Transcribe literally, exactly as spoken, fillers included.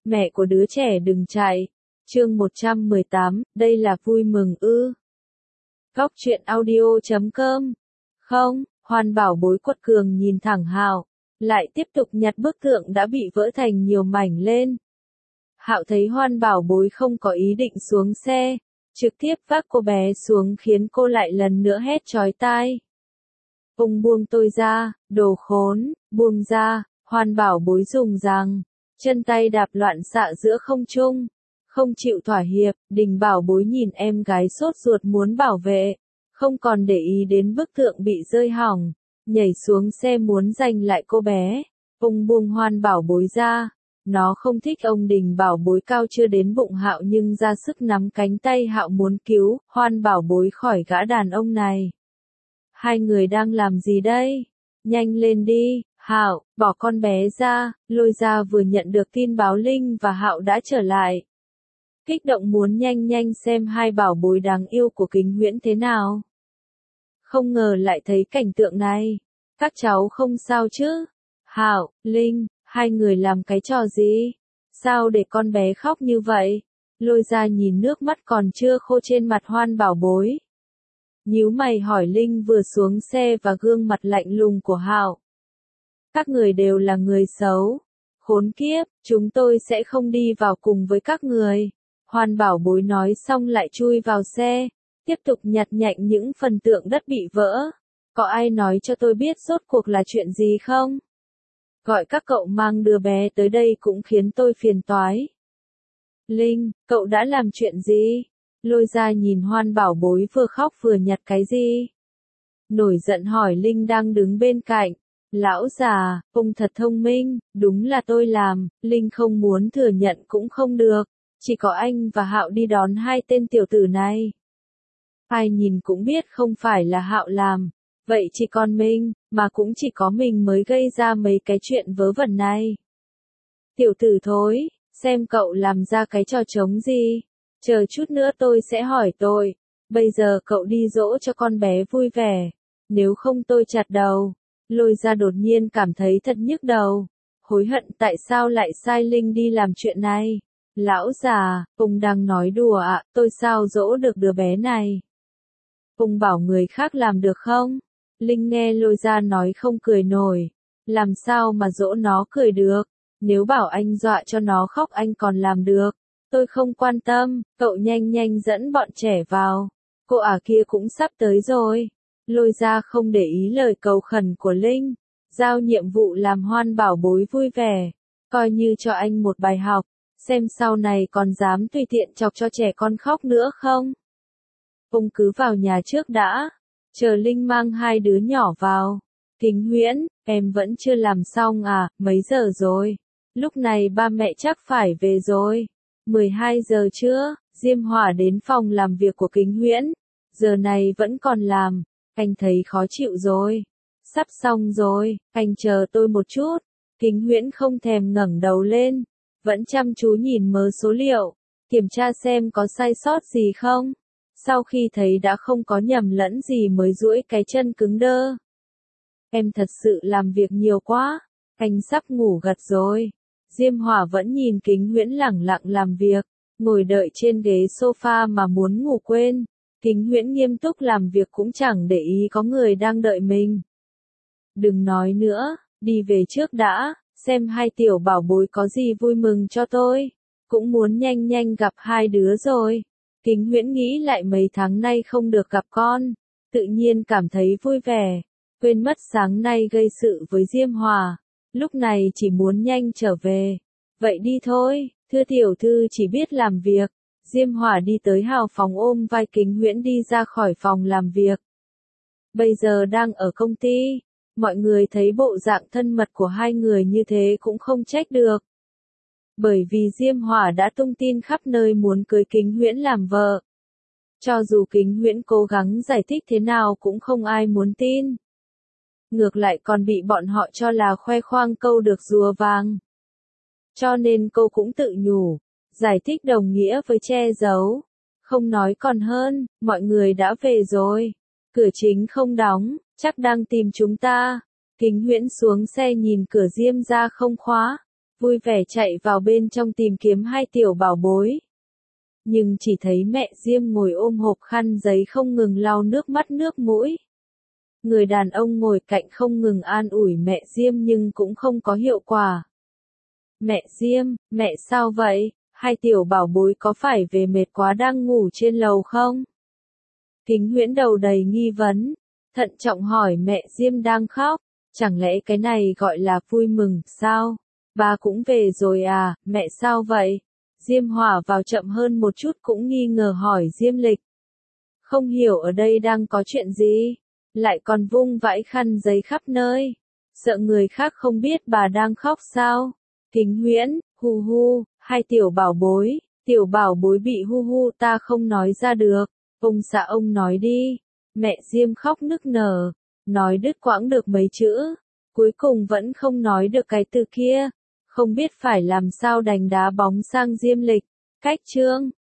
mẹ của đứa trẻ đừng chạy. Chương một trăm mười tám, đây là vui mừng ư? Góc truyện audio chấm com. Không, Hoan Bảo Bối quật cường nhìn thẳng Hạo, lại tiếp tục nhặt bức tượng đã bị vỡ thành nhiều mảnh lên. Hạo thấy Hoan Bảo Bối không có ý định xuống xe, trực tiếp vác cô bé xuống khiến cô lại lần nữa hét chói tai. Ông buông tôi ra, đồ khốn, buông ra. Hoan Bảo Bối dùng rằng, chân tay đạp loạn xạ giữa không trung, không chịu thỏa hiệp. Đình Bảo Bối nhìn em gái sốt ruột muốn bảo vệ, không còn để ý đến bức tượng bị rơi hỏng, nhảy xuống xe muốn giành lại cô bé. Ông buông Hoan Bảo Bối ra, nó không thích ông Đình Bảo Bối cao chưa đến bụng Hạo nhưng ra sức nắm cánh tay Hạo muốn cứu Hoan Bảo Bối khỏi gã đàn ông này. Hai người đang làm gì đây? Nhanh lên đi. Hạo, bỏ con bé ra. Lôi Gia vừa nhận được tin báo Linh và Hạo đã trở lại. Kích động muốn nhanh nhanh xem hai bảo bối đáng yêu của Kính Huyễn thế nào. Không ngờ lại thấy cảnh tượng này. Các cháu không sao chứ? Hạo, Linh, hai người làm cái trò gì? Sao để con bé khóc như vậy? Lôi Gia nhìn nước mắt còn chưa khô trên mặt Hoan Bảo Bối. Nhíu mày hỏi Linh vừa xuống xe và gương mặt lạnh lùng của Hạo. Các người đều là người xấu. Khốn kiếp, chúng tôi sẽ không đi vào cùng với các người. Hoan Bảo Bối nói xong lại chui vào xe, tiếp tục nhặt nhạnh những phần tượng đất bị vỡ. Có ai nói cho tôi biết rốt cuộc là chuyện gì không? Gọi các cậu mang đứa bé tới đây cũng khiến tôi phiền toái. Linh, cậu đã làm chuyện gì? Lôi Gia nhìn Hoan Bảo Bối vừa khóc vừa nhặt cái gì? Nổi giận hỏi Linh đang đứng bên cạnh. Lão già, ông thật thông minh, đúng là tôi làm. Linh không muốn thừa nhận cũng không được. Chỉ có anh và Hạo đi đón hai tên tiểu tử này. Ai nhìn cũng biết không phải là Hạo làm. Vậy chỉ còn mình, mà cũng chỉ có mình mới gây ra mấy cái chuyện vớ vẩn này. Tiểu tử thối, xem cậu làm ra cái trò trống gì. Chờ chút nữa tôi sẽ hỏi tôi. Bây giờ cậu đi dỗ cho con bé vui vẻ. Nếu không tôi chặt đầu. Lôi Gia đột nhiên cảm thấy thật nhức đầu. Hối hận tại sao lại sai Linh đi làm chuyện này. Lão già, ông đang nói đùa ạ, à, tôi sao dỗ được đứa bé này. Ông bảo người khác làm được không? Linh nghe Lôi Gia nói không cười nổi. Làm sao mà dỗ nó cười được? Nếu bảo anh dọa cho nó khóc anh còn làm được. Tôi không quan tâm, cậu nhanh nhanh dẫn bọn trẻ vào. Cô ả kia cũng sắp tới rồi. Lôi Gia không để ý lời cầu khẩn của Linh. Giao nhiệm vụ làm Hoan Bảo Bối vui vẻ. Coi như cho anh một bài học. Xem sau này còn dám tùy tiện chọc cho trẻ con khóc nữa không? Ông cứ vào nhà trước đã. Chờ Linh mang hai đứa nhỏ vào. Kính Huyễn, em vẫn chưa làm xong à, mấy giờ rồi? Lúc này ba mẹ chắc phải về rồi. mười hai giờ chưa? Diêm Hỏa đến phòng làm việc của Kính Huyễn. Giờ này vẫn còn làm. Anh thấy khó chịu rồi. Sắp xong rồi, anh chờ tôi một chút. Kính Huyễn không thèm ngẩng đầu lên. Vẫn chăm chú nhìn mớ số liệu. Kiểm tra xem có sai sót gì không. Sau khi thấy đã không có nhầm lẫn gì mới duỗi cái chân cứng đơ. Em thật sự làm việc nhiều quá. Anh sắp ngủ gật rồi. Diêm Hỏa vẫn nhìn Kính Huyễn lẳng lặng làm việc. Ngồi đợi trên ghế sofa mà muốn ngủ quên. Kính Huyễn nghiêm túc làm việc cũng chẳng để ý có người đang đợi mình. Đừng nói nữa, đi về trước đã, xem hai tiểu bảo bối có gì vui mừng cho tôi. Cũng muốn nhanh nhanh gặp hai đứa rồi. Kính Huyễn nghĩ lại mấy tháng nay không được gặp con. Tự nhiên cảm thấy vui vẻ. Quên mất sáng nay gây sự với Diêm Hỏa. Lúc này chỉ muốn nhanh trở về. Vậy đi thôi, thưa tiểu thư chỉ biết làm việc. Diêm Hỏa đi tới hào phòng ôm vai Kính Huyễn đi ra khỏi phòng làm việc. Bây giờ đang ở công ty. Mọi người thấy bộ dạng thân mật của hai người như thế cũng không trách được. Bởi vì Diêm Hỏa đã tung tin khắp nơi muốn cưới Kính Huyễn làm vợ. Cho dù Kính Huyễn cố gắng giải thích thế nào cũng không ai muốn tin. Ngược lại còn bị bọn họ cho là khoe khoang câu được rùa vàng. Cho nên cô cũng tự nhủ. Giải thích đồng nghĩa với che giấu. Không nói còn hơn, mọi người đã về rồi. Cửa chính không đóng, chắc đang tìm chúng ta. Kính Huyễn xuống xe nhìn cửa Diêm gia không khóa. vui vẻ chạy vào bên trong tìm kiếm hai tiểu bảo bối. Nhưng chỉ thấy mẹ Diêm ngồi ôm hộp khăn giấy không ngừng lau nước mắt nước mũi. Người đàn ông ngồi cạnh không ngừng an ủi mẹ Diêm nhưng cũng không có hiệu quả. Mẹ Diêm, mẹ sao vậy? Hai tiểu bảo bối có phải về mệt quá đang ngủ trên lầu không? Kính Huyễn đầu đầy nghi vấn, thận trọng hỏi mẹ Diêm đang khóc, chẳng lẽ cái này gọi là vui mừng, sao? Ba cũng về rồi à, mẹ sao vậy? Diêm Hỏa vào chậm hơn một chút cũng nghi ngờ hỏi Diêm Lịch. Không hiểu ở đây đang có chuyện gì, lại còn vung vãi khăn giấy khắp nơi, sợ người khác không biết bà đang khóc sao? Kính Huyễn, hu hu, hai tiểu bảo bối, tiểu bảo bối bị hu hu ta không nói ra được, ông xã ông nói đi. Mẹ Diêm khóc nức nở, nói đứt quãng được mấy chữ, cuối cùng vẫn không nói được cái từ kia, không biết phải làm sao đành đá bóng sang Diêm Lịch. Cách chương